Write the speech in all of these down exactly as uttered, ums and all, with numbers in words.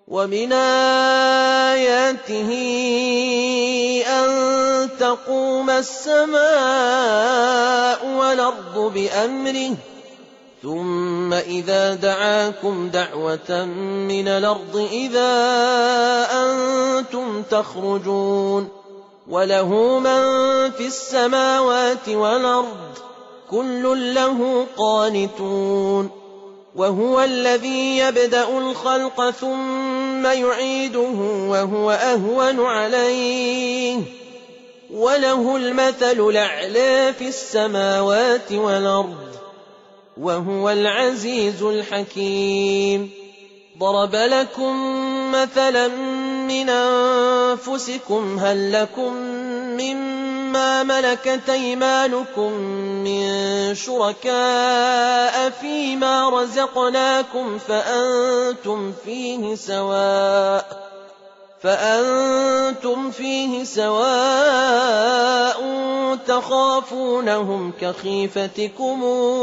وَمِنْ آيَاتِهِ أَن تَقُومَ السَّمَاءُ وَالْأَرْضُ بِأَمْرِهِ ثُمَّ إِذَا دَعَاكُمْ دَعْوَةً مِّنَ الْأَرْضِ إِذَا أَنتُمْ تَخْرُجُونَ وَلَهُ مَن فِي السَّمَاوَاتِ وَالْأَرْضِ كُلٌّ لَّهُ قَانِتُونَ وَهُوَ الَّذِي يَبْدَأُ الْخَلْقَ ثُمَّ يُعِيدُهُ وَهُوَ أَهْوَنُ عَلَيْهِ وَلَهُ الْمَثَلُ الْأَعْلَىٰ فِي السَّمَاوَاتِ وَالْأَرْضِ وَهُوَ الْعَزِيزُ الْحَكِيمُ ضَرَبَ لَكُم مَّثَلًا مِّنْ أَنفُسِكُمْ هَل لَّكُم مِّمَّا مَلَكَتْ أَيْمَانُكُم مِّن شُرَكَاءَ فِيمَا رَزَقْنَاكُمْ فَأَنتُمْ فِيهِ سَوَاءٌ فأنتم فيه سواء تخافونهم كخيفتكم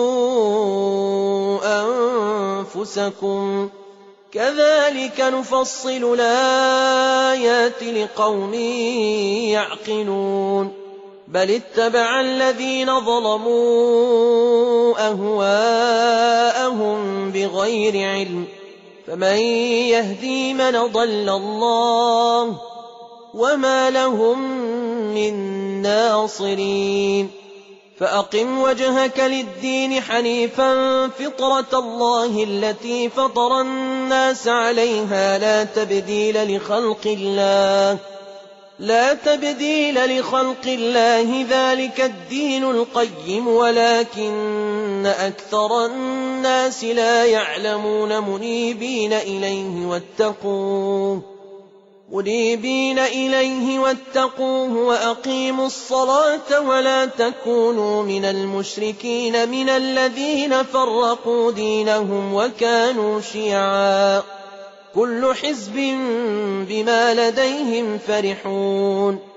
أنفسكم كذلك نفصل الآيات لقوم يعقلون بل اتبع الذين ظلموا أهواءهم بغير علم فمن يهدي من ضل الله وما لهم من ناصرين فأقم وجهك للدين حنيفا فطرة الله التي فطر الناس عليها لا تبديل لخلق الله لا تبديل لخلق الله ذلك الدين القيم ولكن أكثر الناس لا يعلمون منيبين إليه واتقوه منيبين إليه واتقوه وأقيموا الصلاة ولا تكونوا من المشركين من الذين فرقوا دينهم وكانوا شيعا كل حزب بما لديهم فرحون